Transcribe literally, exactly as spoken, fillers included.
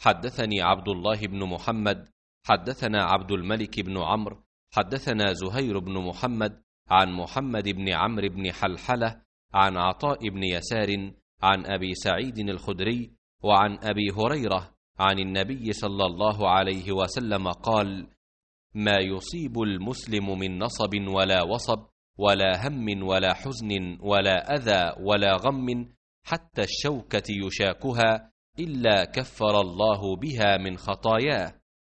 حدثني عبد الله بن محمد حدثنا عبد الملك بن عمرو حدثنا زهير بن محمد عن محمد بن عمرو بن حلحلة عن عطاء بن يسار عن أبي سعيد الخدري وعن أبي هريرة عن النبي صلى الله عليه وسلم قال: ما يصيب المسلم من نصب ولا وصب ولا هم ولا حزن ولا أذى ولا غم حتى الشوكة يشاكها إلا كفر الله بها من خطاياه.